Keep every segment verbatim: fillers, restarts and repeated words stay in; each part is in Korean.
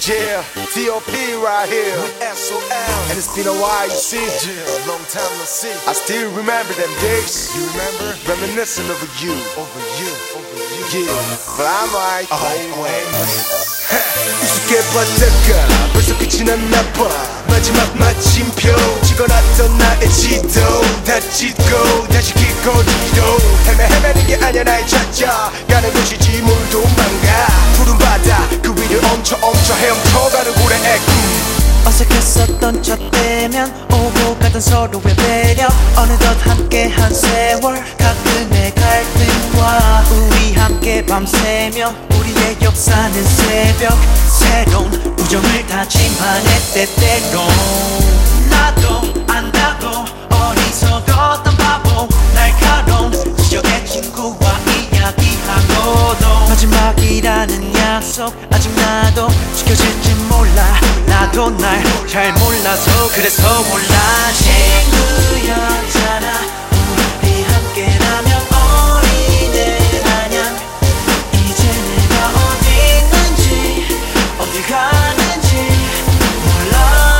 Yeah, T O P right here with S O L. And it's been a while, you see. Yeah, long time no see. I still remember them days. You remember? Reminiscing over you. Over you, over you. Yeah, but I'm like always. 우습게 봤다가 벌써 끝이 났나봐. 마지막 마침표 찍어놨던 나의 지도 다 찢고 다시 깃고 뒤로 헤매 헤매는 게 아니야 나의 찾아 가는 곳이지 뭘 도망가. 푸른 바다 그 위를 엄청 엄청 헤엄쳐가는 고래의 꿈. 어색했었던 첫 대면 오고 가던 서로의 배려 어느덧 함께한 세월 가끔의 갈등과 우리 함께 밤새며 우리의 역사는 새벽 새로운 우정을 다짐하네 때때로 나도 안다고 어리석었던 바보 날카로운 지적의 친구와 이야기하고도 마지막이라는 약속 아직 나도 지켜질지 몰라. 나도 날 잘 몰라서 그래서 몰라. 친구였잖아 우리 함께라면 어린애 마냥. 이제 내가 어디 있는지 어디 가는지 몰라.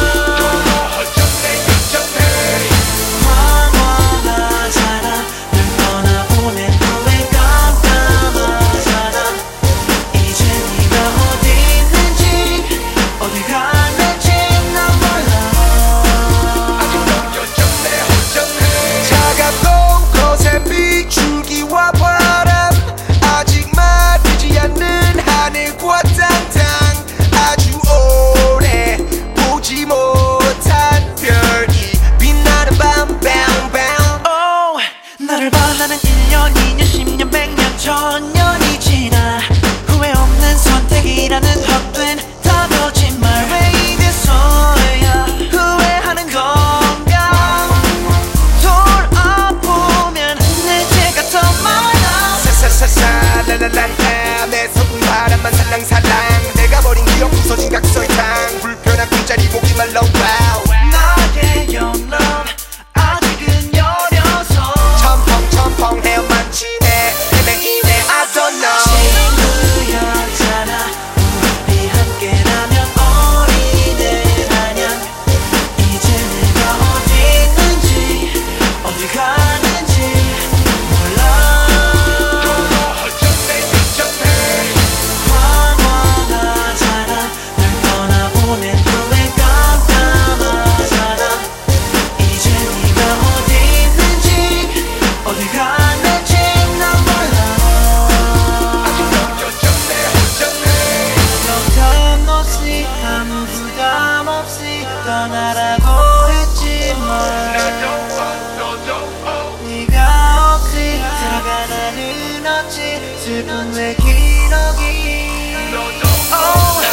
황홀하잖아 널 떠나보낸 후에 깜깜하잖아. 이제 네가 어디 있는지 어디 가는지 난 몰라. 차갑고 거센 비줄기와 바람 아직 마르지 않는 하늘과 땅땅 아주 오래 보지 못한 별이 빛나는 밤 bound bound. oh, 나를 바라는 일 년 이 년 십 년 백 년 천년이 지나 후회 없는 선택이라는 헛된 다 거짓말 왜 이제서야 후회하는 건가. 돌아보면 내 죄가 더 많아. 사사사사 랄랄랄라 내 속은 바람만 살랑살랑 내가 버린 기억 부서진 각설탕 불편한 꿈자리 목이 말라 wow. 나의 영런 아직은 여려서 첨펑 첨펑 헤엄만 치네 헤매이네 I don't know. 친구였잖아 우리 함께라면 어린애 마냥. 이제 내가 어디 있는지 어디 가는지 몰라. 황홀하잖아 널 떠나보낸 후에 깜깜하잖아. 이제 네가 어디 있는지 어디 가는지 난 몰라. 부담 없이 아무 부담 없이 떠나라고 했지만 네가 없이 살아가 나는 어찌 슬픈 내 기록이. oh.